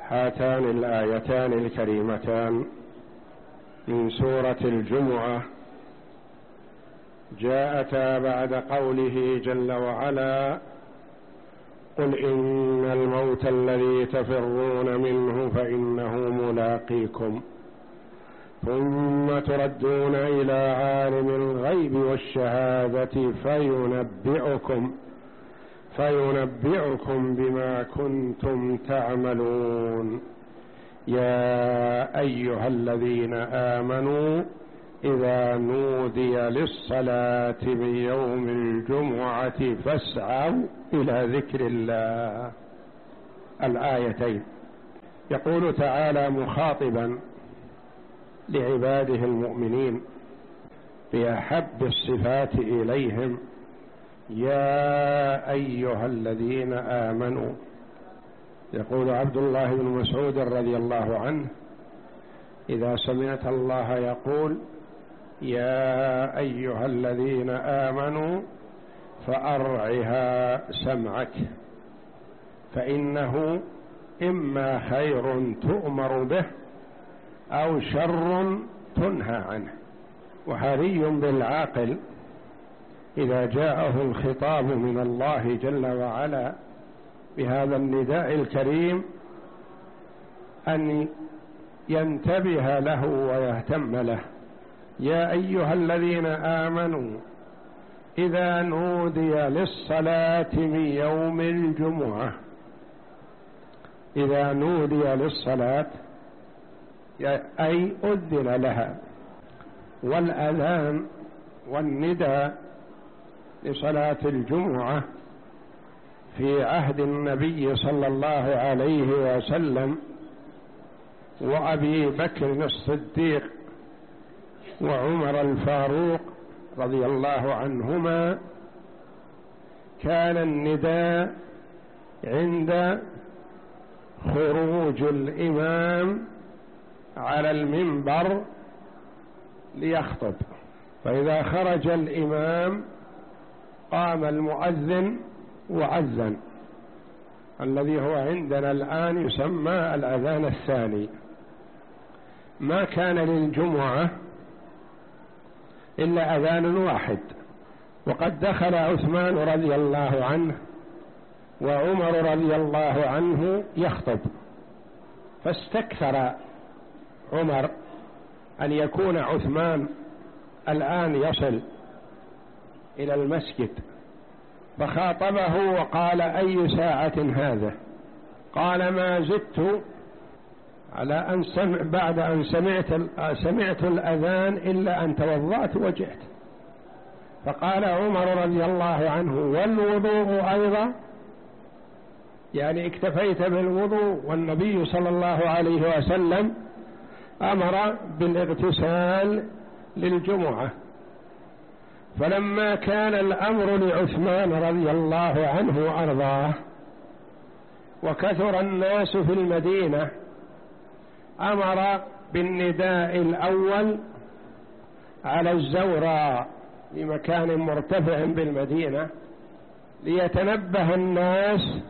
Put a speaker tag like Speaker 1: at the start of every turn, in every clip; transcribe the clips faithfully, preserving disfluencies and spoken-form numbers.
Speaker 1: هاتان الآيتان الكريمتان من سورة الجمعة جاءتا بعد قوله جل وعلا: قل إن الموت الذي تفرون منه فإنه ملاقيكم ثم تردون إلى عالم الغيب والشهادة فينبئكم فينبئكم بما كنتم تعملون. يا أيها الذين آمنوا إذا نودي للصلاة من يوم الجمعة فاسعوا إلى ذكر الله. الآيتين. يقول تعالى مخاطبا لعباده المؤمنين بأحب الصفات إليهم: يا أيها الذين آمنوا. يقول عبد الله بن مسعود رضي الله عنه: إذا سمعت الله يقول يا أيها الذين آمنوا فأرعها سمعك، فإنه إما خير تؤمر به أو شر تنهى عنه. وحري بالعاقل إذا جاءه الخطاب من الله جل وعلا بهذا النداء الكريم أن ينتبه له ويهتم له. يا أيها الذين آمنوا إذا نودي للصلاة من يوم الجمعة. إذا نودي للصلاة أي أذن لها. والأذان والنداء لصلاة الجمعة في عهد النبي صلى الله عليه وسلم وأبي بكر الصديق وعمر الفاروق رضي الله عنهما كان النداء عند خروج الإمام على المنبر ليخطب، فإذا خرج الإمام قام المؤذن وأذن، الذي هو عندنا الآن يسمى الأذان الثاني. ما كان للجمعة إلا أذان واحد، وقد دخل عثمان رضي الله عنه وعمر رضي الله عنه يخطب، فاستكثر عمر أن يكون عثمان الآن يصل إلى المسجد، فخاطبه وقال: أي ساعة هذا؟ قال: ما زدت على أن سمع بعد أن سمعت, سمعت الأذان إلا أن توضأت وجئت. فقال عمر رضي الله عنه: والوضوء أيضا؟ يعني اكتفيت بالوضوء؟ والنبي صلى الله عليه وسلم أمر بالاغتسال للجمعة. فلما كان الأمر لعثمان رضي الله عنه وأرضاه وكثر الناس في المدينة، أمر بالنداء الأول على الزوراء بمكان مرتفع بالمدينة ليتنبه الناس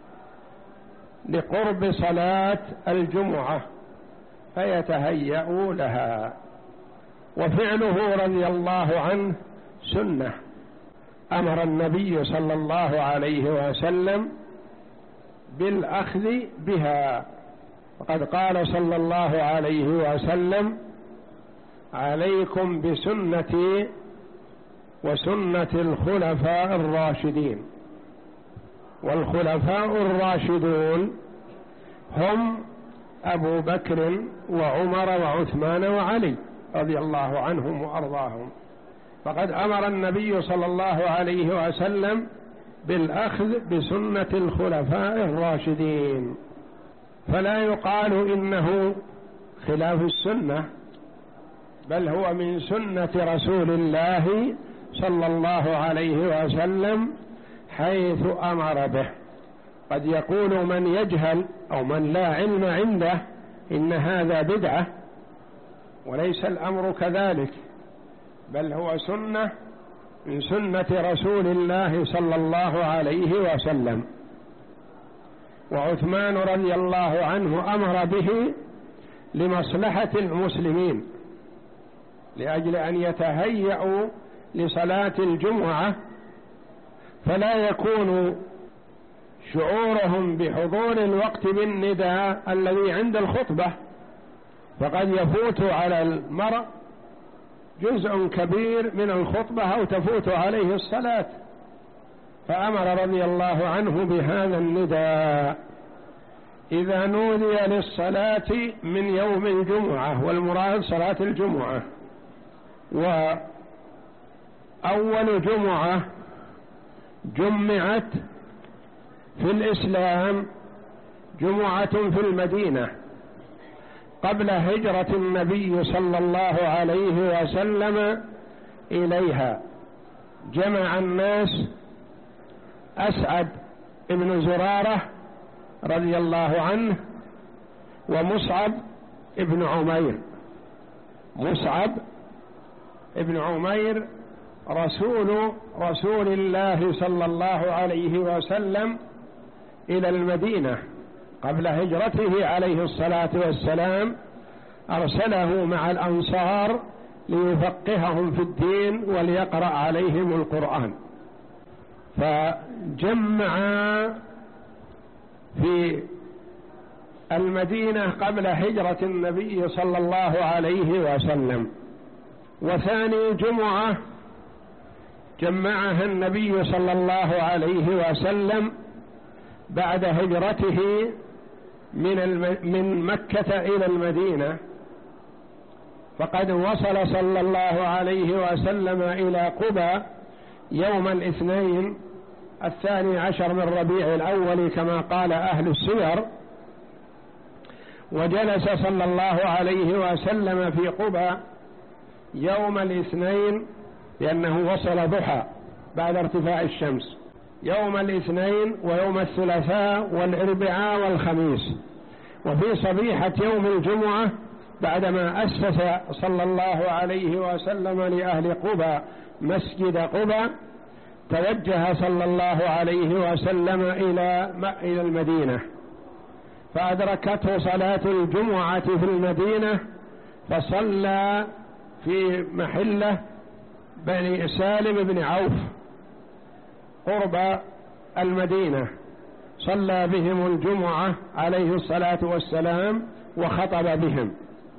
Speaker 1: لقرب صلاة الجمعة فيتهيأوا لها. وفعله رضي الله عنه سنة، أمر النبي صلى الله عليه وسلم بالأخذ بها، وقد قال صلى الله عليه وسلم: عليكم بسنتي وسنة الخلفاء الراشدين. والخلفاء الراشدون هم أبو بكر وعمر وعثمان وعلي رضي الله عنهم وأرضاهم. فقد أمر النبي صلى الله عليه وسلم بالأخذ بسنة الخلفاء الراشدين، فلا يقال إنه خلاف السنة، بل هو من سنة رسول الله صلى الله عليه وسلم حيث أمر به. قد يقول من يجهل أو من لا علم عنده إن هذا بدعة، وليس الأمر كذلك، بل هو سنة من سنة رسول الله صلى الله عليه وسلم. وعثمان رضي الله عنه أمر به لمصلحة المسلمين لأجل أن يتهيأوا لصلاة الجمعة، فلا يكون شعورهم بحضور الوقت بالنداء الذي عند الخطبة، فقد يفوت على المرء جزء كبير من الخطبة أو تفوت عليه الصلاة، فأمر رضي الله عنه بهذا النداء: إذا نودي للصلاة من يوم الجمعة، والمراد صلاة الجمعة. وأول جمعة جمعت في الإسلام جمعة في المدينة قبل هجرة النبي صلى الله عليه وسلم إليها. جمع الناس أسعد بن زرارة رضي الله عنه ومصعب ابن عمير. مصعب ابن عمير رسول رسول الله صلى الله عليه وسلم إلى المدينة قبل هجرته عليه الصلاة والسلام، أرسله مع الأنصار ليفقههم في الدين وليقرأ عليهم القرآن. فجمع في المدينة قبل هجرة النبي صلى الله عليه وسلم. وثاني جمعة جمعها النبي صلى الله عليه وسلم بعد هجرته من الم... من مكة إلى المدينة، فقد وصل صلى الله عليه وسلم إلى قبى يوم الاثنين الثاني عشر من ربيع الأول كما قال أهل السير، وجلس صلى الله عليه وسلم في قبى يوم الاثنين لأنه وصل ضحى بعد ارتفاع الشمس، يوم الاثنين ويوم الثلاثاء والأربعاء والخميس. وفي صبيحة يوم الجمعة بعدما أسس صلى الله عليه وسلم لأهل قبى مسجد قبى، توجه صلى الله عليه وسلم إلى إلى المدينة، فأدركته صلاة الجمعة في المدينة، فصلى في محله بني سالم بن عوف قرب المدينة، صلى بهم الجمعة عليه الصلاة والسلام وخطب بهم.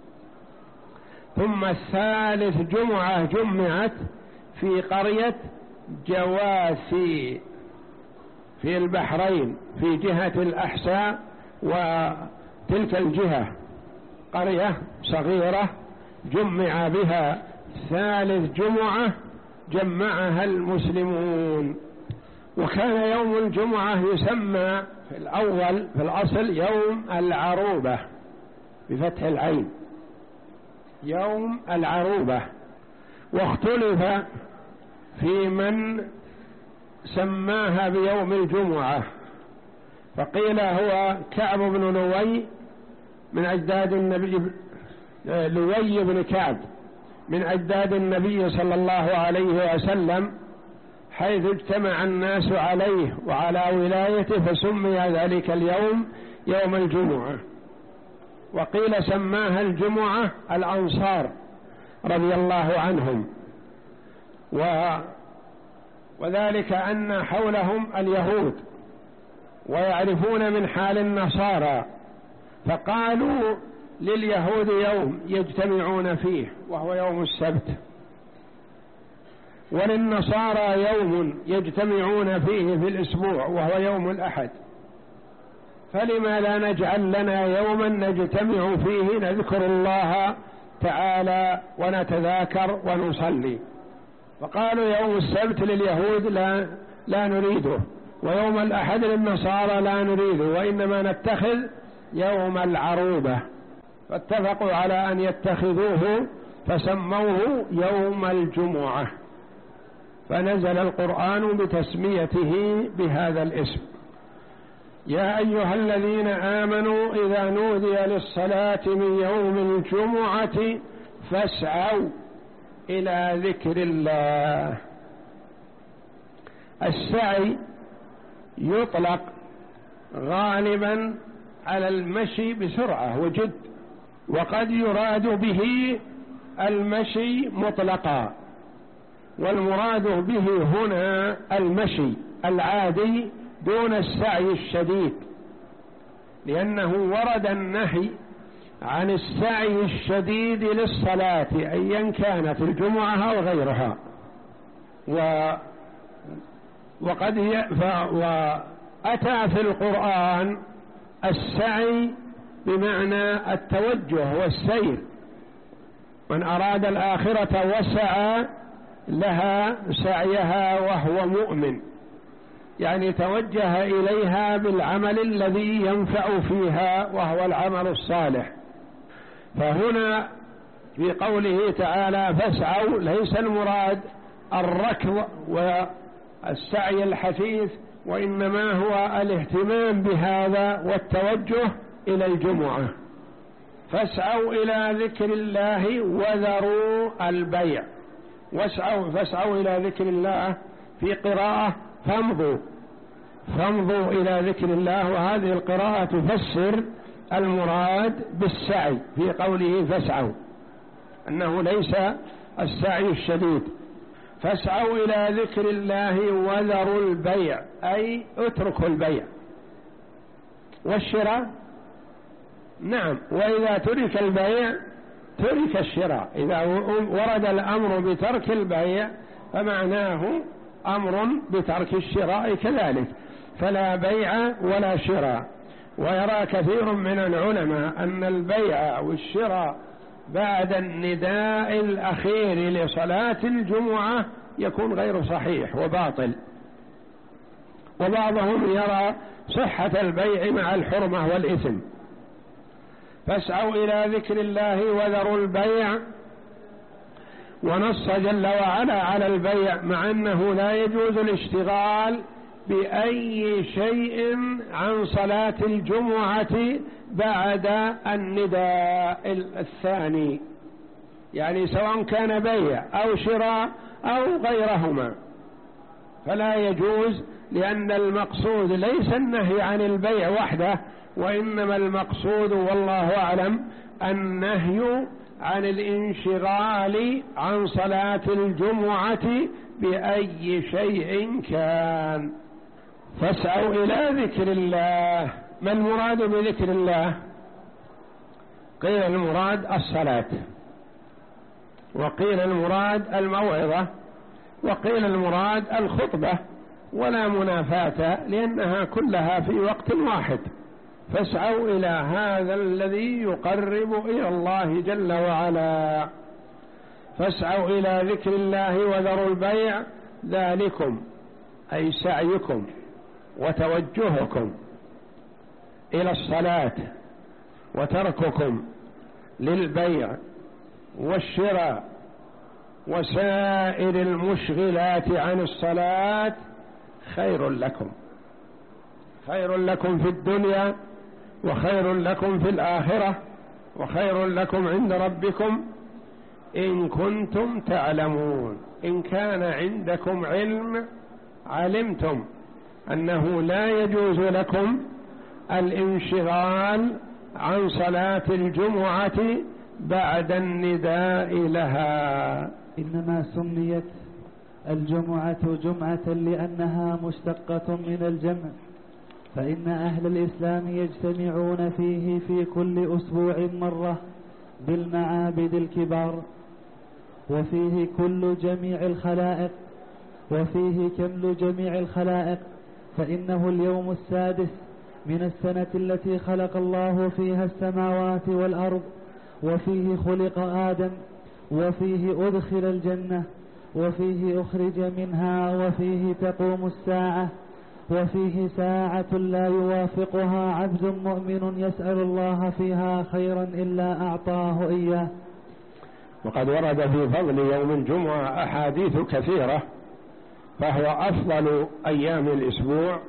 Speaker 1: ثم الثالث جمعة جمعت في قرية جواسي في البحرين في جهة الأحساء، وتلك الجهة قرية صغيرة جمع بها ثالث جمعة جمعها المسلمون. وكان يوم الجمعة يسمى في الأول في الأصل يوم العروبة بفتح العين، يوم العروبة. واختلف في من سماها بيوم الجمعة، فقيل هو كعب بن لوي من أجداد النبي، لوي بن كعب من أجداد النبي صلى الله عليه وسلم، حيث اجتمع الناس عليه وعلى ولايته فسمي ذلك اليوم يوم الجمعة. وقيل سماها الجمعة الأنصار رضي الله عنهم، و وذلك أن حولهم اليهود ويعرفون من حال النصارى، فقالوا لليهود يوم يجتمعون فيه وهو يوم السبت، وللنصارى يوم يجتمعون فيه في الأسبوع وهو يوم الأحد، فلما لا نجعل لنا يوما نجتمع فيه نذكر الله تعالى ونتذاكر ونصلي. فقالوا يوم السبت لليهود لا, لا نريده، ويوم الأحد للنصارى لا نريده، وإنما نتخذ يوم العروبة، فاتفقوا على أن يتخذوه فسموه يوم الجمعة، فنزل القرآن بتسميته بهذا الاسم. يا أيها الذين آمنوا إذا نودي للصلاة من يوم الجمعة فاسعوا إلى ذكر الله. السعي يطلق غالبا على المشي بسرعة وجد، وقد يراد به المشي مطلقا، والمراد به هنا المشي العادي دون السعي الشديد، لأنه ورد النهي عن السعي الشديد للصلاة أيا كانت الجمعة أو غيرها. و وقد ي... ف... وأتى في القرآن السعي بمعنى التوجه والسير، من أراد الآخرة وسعى لها سعيها وهو مؤمن، يعني توجه إليها بالعمل الذي ينفع فيها وهو العمل الصالح. فهنا في قوله تعالى فاسعوا ليس المراد الركض والسعي الحثيث، وإنما هو الاهتمام بهذا والتوجه إلى الجمعة. فاسعوا إلى ذكر الله وذروا البيع، واسعوا فاسعوا إلى ذكر الله في قراءة فامضوا، فامضوا إلى ذكر الله، وهذه القراءة تفسر المراد بالسعي في قوله فاسعوا، أنه ليس السعي الشديد. فاسعوا إلى ذكر الله وذروا البيع، أي اتركوا البيع والشراء. نعم، وإذا ترك البيع ترك الشراء، إذا ورد الأمر بترك البيع فمعناه أمر بترك الشراء كذلك، فلا بيع ولا شراء. ويرى كثير من العلماء أن البيع والشراء بعد النداء الأخير لصلاة الجمعة يكون غير صحيح وباطل، وبعضهم يرى صحة البيع مع الحرمة والإثم. فاسعوا إلى ذكر الله وذروا البيع، ونص جل وعلا على البيع، مع أنه لا يجوز الاشتغال بأي شيء عن صلاة الجمعة بعد النداء الثاني، يعني سواء كان بيع أو شراء أو غيرهما فلا يجوز، لأن المقصود ليس النهي عن البيع وحده، وإنما المقصود والله أعلم النهي عن الانشغال عن صلاة الجمعة بأي شيء كان. فاسعوا إلى ذكر الله. ما المراد بذكر الله؟ قيل المراد الصلاة، وقيل المراد الموعظة، وقيل المراد الخطبة، ولا منافاة لأنها كلها في وقت واحد. فاسعوا إلى هذا الذي يقرب إلى الله جل وعلا. فاسعوا إلى ذكر الله وذروا البيع، ذلكم أي سعيكم وتوجهكم إلى الصلاة وترككم للبيع والشراء وسائر المشغلات عن الصلاة خير لكم، خير لكم في الدنيا وخير لكم في الآخرة وخير لكم عند ربكم إن كنتم تعلمون. إن كان عندكم علم علمتم أنه لا يجوز لكم الانشغال عن صلاة الجمعة بعد النداء لها.
Speaker 2: إنما سميت الجمعة جمعة لأنها مشتقة من الجمع، فإن أهل الإسلام يجتمعون فيه في كل أسبوع مرة بالمعابد الكبار، وفيه كل جميع الخلائق وفيه كمل جميع الخلائق، فإنه اليوم السادس من السنة التي خلق الله فيها السماوات والأرض، وفيه خلق آدم، وفيه أدخل الجنة، وفيه أخرج منها، وفيه تقوم الساعة، وفيه ساعة لا يوافقها عبد مؤمن يسأل الله فيها خيرا إلا أعطاه إياه.
Speaker 1: وقد ورد في فضل يوم الجمعة أحاديث كثيرة، فهو أفضل أيام الأسبوع،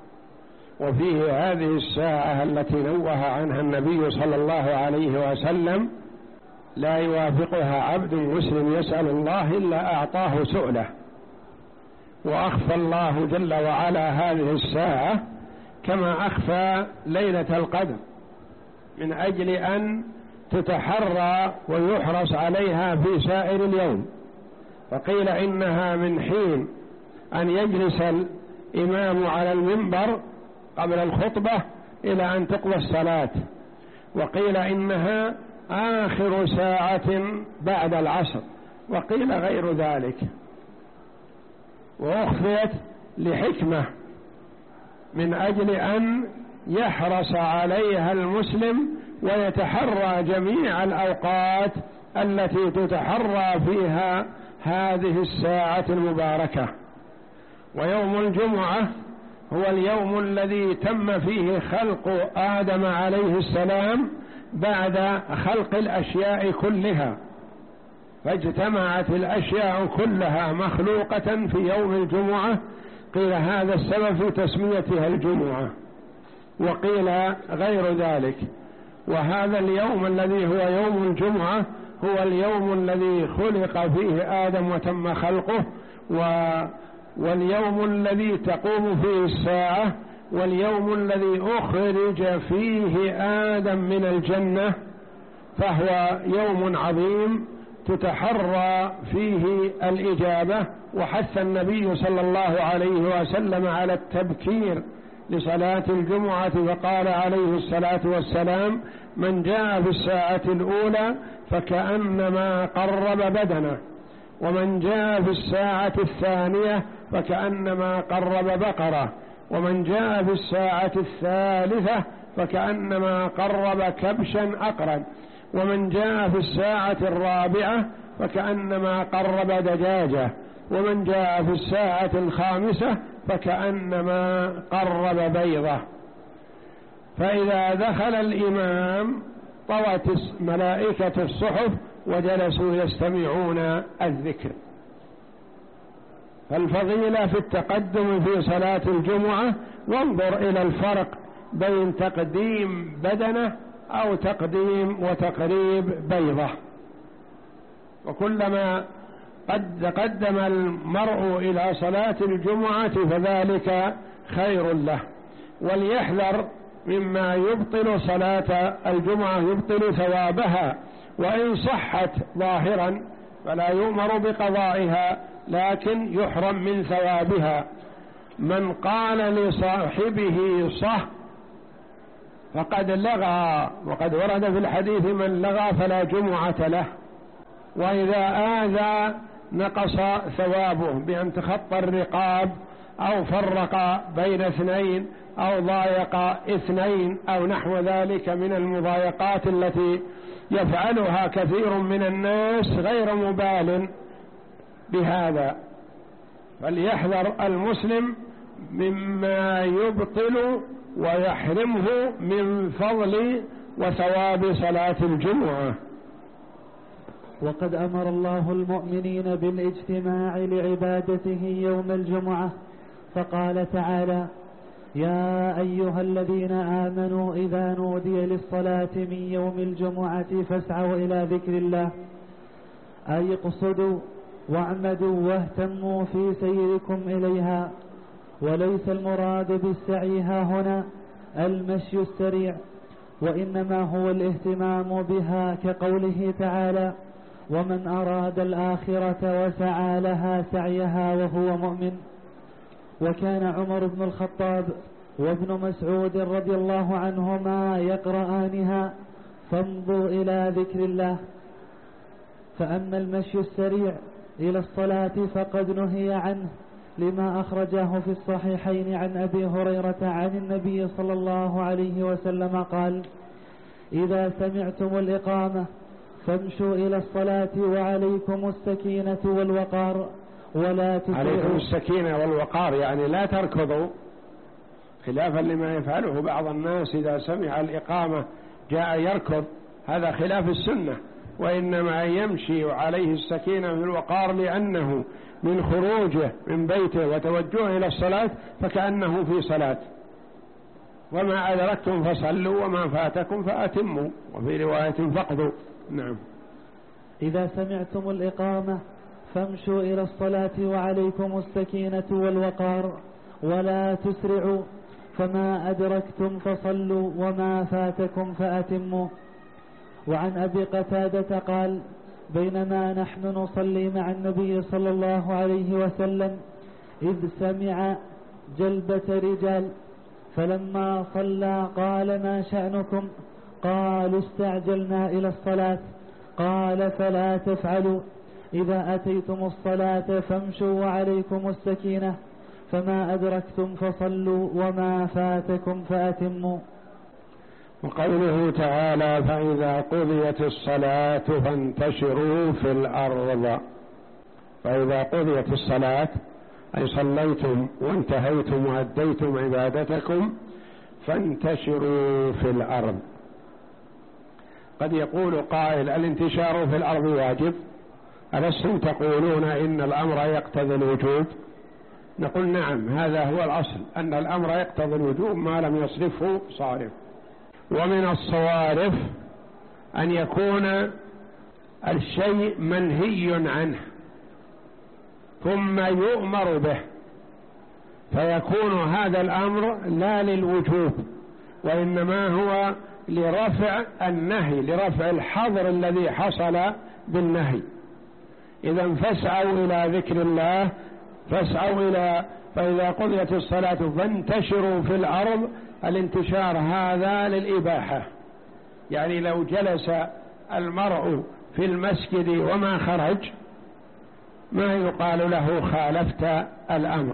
Speaker 1: وفيه هذه الساعة التي نوه عنها النبي صلى الله عليه وسلم لا يوافقها عبد مسلم يسأل الله إلا أعطاه سؤله. وأخفى الله جل وعلا هذه الساعة كما أخفى ليلة القدر من أجل أن تتحرى ويحرص عليها في سائر اليوم. فقيل إنها من حين أن يجلس الإمام على المنبر قبل الخطبة إلى أن تقضى الصلاة، وقيل إنها آخر ساعة بعد العصر، وقيل غير ذلك، وأخفيت لحكمة من أجل أن يحرص عليها المسلم ويتحرى جميع الأوقات التي تتحرى فيها هذه الساعة المباركة. ويوم الجمعة هو اليوم الذي تم فيه خلق آدم عليه السلام بعد خلق الأشياء كلها، فاجتمعت الأشياء كلها مخلوقة في يوم الجمعة، قيل هذا السبب في تسميتها الجمعة، وقيل غير ذلك. وهذا اليوم الذي هو يوم الجمعة هو اليوم الذي خلق فيه آدم وتم خلقه، و واليوم الذي تقوم فيه الساعة، واليوم الذي أخرج فيه آدم من الجنة، فهو يوم عظيم تتحرى فيه الإجابة. وحث النبي صلى الله عليه وسلم على التبكير لصلاة الجمعة، فقال عليه الصلاة والسلام: من جاء في الساعة الأولى فكأنما قرب بدنه، ومن جاء في الساعة الثانية فكأنما قرب بقرة، ومن جاء في الساعة الثالثة فكأنما قرب كبشا أقرن، ومن جاء في الساعة الرابعة فكأنما قرب دجاجة، ومن جاء في الساعة الخامسة فكأنما قرب بيضة. فإذا دخل الإمام طوت ملائكة الصحف وجلسوا يستمعون الذكر. فالفضيلة في التقدم في صلاة الجمعة، وانظر إلى الفرق بين تقديم بدنه أو تقديم وتقريب بيضة. وكلما قد تقدم المرء إلى صلاة الجمعة فذلك خير له. وليحذر مما يبطل صلاة الجمعة، يبطل ثوابها، وإن صحت ظاهرا فلا يؤمر بقضائها لكن يحرم من ثوابها. من قال لصاحبه صح فقد لغى، وقد ورد في الحديث: من لغى فلا جمعة له. وإذا آذى نقص ثوابه بأن تخطى الرقاب أو فرق بين اثنين أو ضايق اثنين أو نحو ذلك من المضايقات التي يفعلها كثير من الناس غير مبال بهذا. فليحذر المسلم مما يبطل ويحرمه من فضل وثواب صلاة الجمعة.
Speaker 2: وقد أمر الله المؤمنين بالاجتماع لعبادته يوم الجمعة، فقال تعالى: يا أيها الذين آمنوا إذا نودي للصلاة من يوم الجمعة فاسعوا إلى ذكر الله، أي اقصدوا واعمدوا واهتموا في سيركم إليها. وليس المراد بالسعي ها هنا المشي السريع، وإنما هو الاهتمام بها، كقوله تعالى: ومن أراد الآخرة وسعى لها سعيها وهو مؤمن. وكان عمر بن الخطاب وابن مسعود رضي الله عنهما يقرآنها: فامضوا إلى ذكر الله. فأما المشي السريع إلى الصلاة فقد نهي عنه، لما أخرجاه في الصحيحين عن أبي هريرة عن النبي صلى الله عليه وسلم قال: إذا سمعتم الإقامة فامشوا إلى الصلاة وعليكم السكينة والوقار ولا تسرعوا.
Speaker 1: عليكم السكينة والوقار يعني لا تركضوا، خلافا لما يفعله بعض الناس إذا سمع الإقامة جاء يركض، هذا خلاف السنة، وإنما يمشي وعليه السكينة والوقار، لأنه من خروجه من بيته وتوجهه إلى الصلاة فكأنه في صلاة. وما أدركتم فصلوا وما فاتكم فأتموا، وفي رواية فقدوا. نعم.
Speaker 2: إذا سمعتم الإقامة فامشوا إلى الصلاة وعليكم السكينة والوقار ولا تسرعوا. فما أدركتم فصلوا وما فاتكم فأتموا. وعن أبي قتادة قال: بينما نحن نصلي مع النبي صلى الله عليه وسلم إذ سمع جلبة رجال، فلما صلى قال: ما شأنكم؟ قالوا: استعجلنا إلى الصلاة. قال: فلا تفعلوا، إذا أتيتم الصلاة فامشوا وعليكم السكينة، فما أدركتم فصلوا وما فاتكم فأتموا.
Speaker 1: وقوله تعالى: فإذا قضيت الصلاة فانتشروا في الأرض. فإذا قضيت الصلاة أي صليتم وانتهيتم وأديتم عبادتكم فانتشروا في الأرض. قد يقول قائل: الانتشار في الأرض واجب، ألستم تقولون إن الأمر يقتضي الوجوب؟ نقول: نعم، هذا هو الأصل، أن الأمر يقتضي الوجوب ما لم يصرفه صارف. ومن الصوارف أن يكون الشيء منهي عنه ثم يؤمر به، فيكون هذا الأمر لا للوجوب وإنما هو لرفع النهي، لرفع الحظر الذي حصل بالنهي. إذا فاسعوا إلى ذكر الله، فاسعوا إلى فإذا قضيت الصلاة فانتشروا في الأرض. الانتشار هذا للإباحة، يعني لو جلس المرء في المسجد وما خرج ما يقال له خالفت الأمر.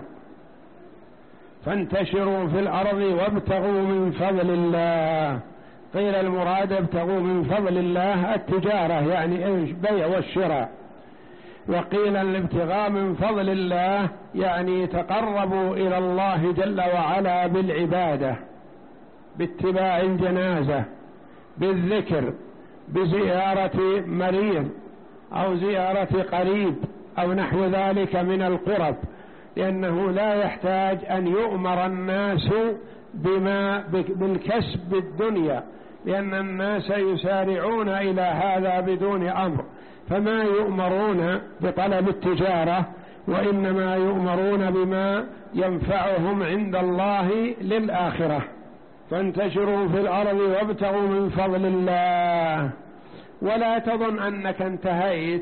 Speaker 1: فانتشروا في الأرض وابتغوا من فضل الله. قيل المراد ابتغوا من فضل الله التجارة، يعني البيع والشراء، وقيل الابتغاء من فضل الله يعني تقربوا إلى الله جل وعلا بالعبادة، باتباع الجنازة، بالذكر، بزيارة مريض أو زيارة قريب أو نحو ذلك من القرب، لأنه لا يحتاج أن يؤمر الناس بما بالكسب الدنيا، لأن الناس يسارعون إلى هذا بدون أمر، فما يؤمرون بطلب التجارة وإنما يؤمرون بما ينفعهم عند الله للآخرة. فانتشروا في الأرض وابتغوا من فضل الله. ولا تظن أنك انتهيت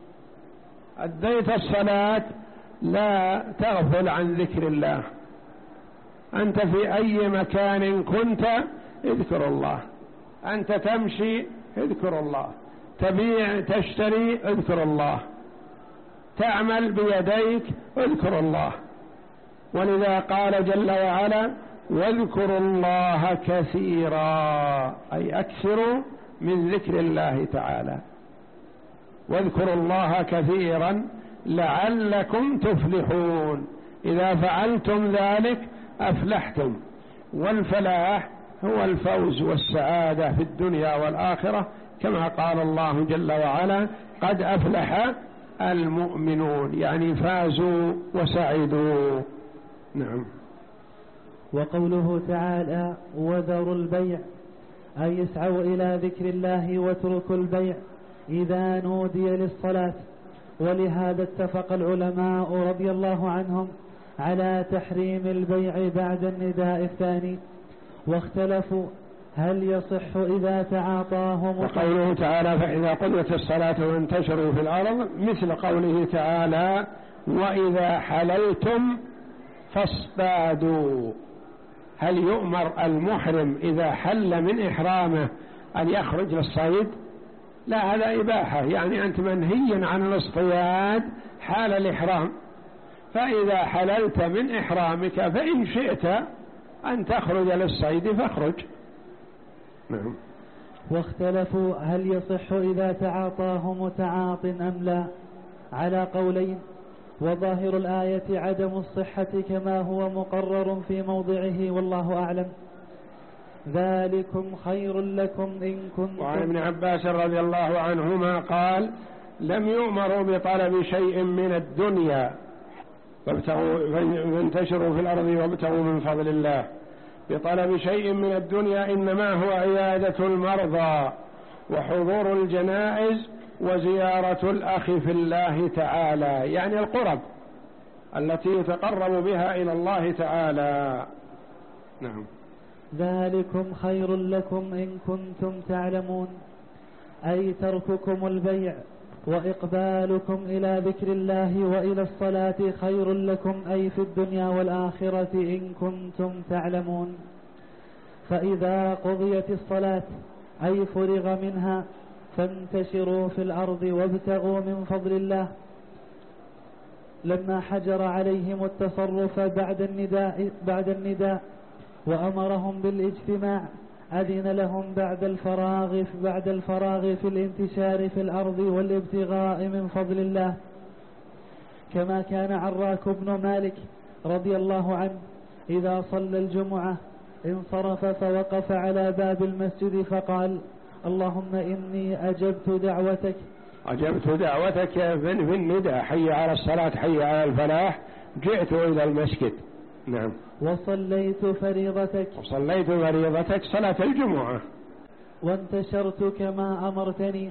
Speaker 1: أديت الصلاة لا تغفل عن ذكر الله. أنت في أي مكان كنت اذكر الله، أنت تمشي اذكر الله، تبيع تشتري اذكر الله، تعمل بيديك اذكر الله. ولذا قال جل وعلا: واذكروا الله كثيرا، أي أكثروا من ذكر الله تعالى. واذكروا الله كثيرا لعلكم تفلحون، إذا فعلتم ذلك أفلحتم. والفلاح هو الفوز والسعادة في الدنيا والآخرة، كما قال الله جل وعلا: قد أفلح المؤمنون، يعني فازوا وسعدوا. نعم.
Speaker 2: وقوله تعالى: وذروا البيع، أي اسعوا إلى ذكر الله واتركوا البيع إذا نودي للصلاة. ولهذا اتفق العلماء رضي الله عنهم على تحريم البيع بعد النداء الثاني، واختلفوا هل يصح إذا تعاطاه.
Speaker 1: وقوله تعالى: فإذا قضيت الصلاة وانتشروا في الأرض، مثل قوله تعالى: وإذا حللتم فاصطادوا. هل يؤمر المحرم إذا حل من إحرامه أن يخرج للصيد؟ لا، هذا إباحة، يعني أنت منهي عن الاصطياد حال الإحرام. فإذا حللت من إحرامك فإن شئت أن تخرج للصيد فاخرج. نعم.
Speaker 2: واختلفوا هل يصح إذا تعاطاه متعاط أم لا، على قولين، وظاهر الآية عدم الصحة كما هو مقرر في موضعه، والله أعلم. ذلكم خير لكم إن كنتم.
Speaker 1: وعن ابن عباس رضي الله عنهما قال: لم يؤمروا بطلب شيء من الدنيا فانتشروا في الأرض وابتغوا من فضل الله. بطلب شيء من الدنيا إنما هو عيادة المرضى وحضور الجنائز وزيارة الأخ في الله تعالى، يعني القرب التي يتقرب بها إلى الله تعالى. نعم.
Speaker 2: ذلكم خير لكم إن كنتم تعلمون، أي ترككم البيع وإقبالكم إلى ذكر الله وإلى الصلاة خير لكم، أي في الدنيا والآخرة إن كنتم تعلمون. فإذا قضيت الصلاة أي فرغ منها فانتشروا في الأرض وابتغوا من فضل الله. لما حجر عليهم التصرف بعد النداء, بعد النداء وأمرهم بالاجتماع أذن لهم بعد الفراغ بعد الفراغ في الانتشار في الأرض والابتغاء من فضل الله، كما كان عراك بن مالك رضي الله عنه إذا صلى الجمعة انصرف فوقف على باب المسجد فقال: اللهم إني أجبت دعوتك
Speaker 1: أجبت دعوتك في النداء، حي على الصلاة حي على الفلاح، جئت إلى المسجد. نعم.
Speaker 2: وصليت فريضتك
Speaker 1: وصليت فريضتك صلاة الجمعة،
Speaker 2: وانتشرت كما أمرتني،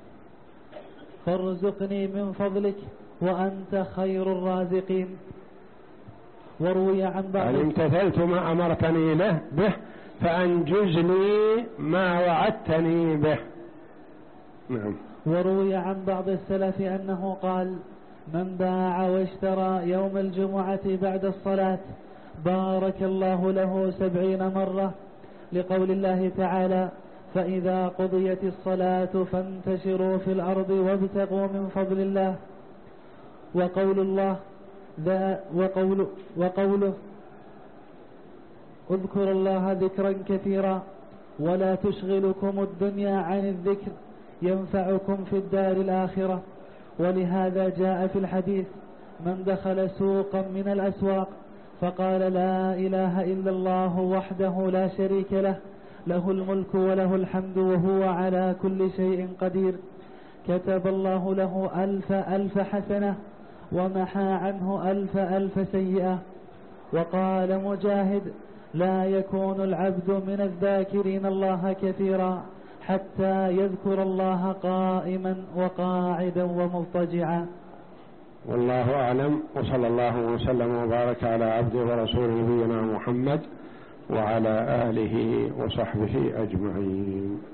Speaker 2: فارزقني من فضلك وأنت خير الرازقين. وروي عن بعض
Speaker 1: يعني امتثلت ما أمرتني له به فأنجز لي ما وعدتني به. نعم.
Speaker 2: وروي عن بعض السلف أنه قال: من باع واشترى يوم الجمعة بعد الصلاة بارك الله له سبعين مرة، لقول الله تعالى: فإذا قضيت الصلاة فانتشروا في الأرض وابتغوا من فضل الله. وقول الله ذا وقول وقوله: اذكروا الله ذكرا كثيرا ولا تشغلكم الدنيا عن الذكر ينفعكم في الدار الآخرة. ولهذا جاء في الحديث: من دخل سوقا من الأسواق فقال لا إله إلا الله وحده لا شريك له له الملك وله الحمد وهو على كل شيء قدير، كتب الله له ألف ألف حسنة ومحى عنه ألف ألف سيئة. وقال مجاهد: لا يكون العبد من الذاكرين الله كثيرا حتى يذكر الله قائما وقاعدا ومضطجعا.
Speaker 1: والله أعلم، وصلى الله وسلم وبارك على عبده ورسوله نبينا محمد وعلى آله وصحبه أجمعين.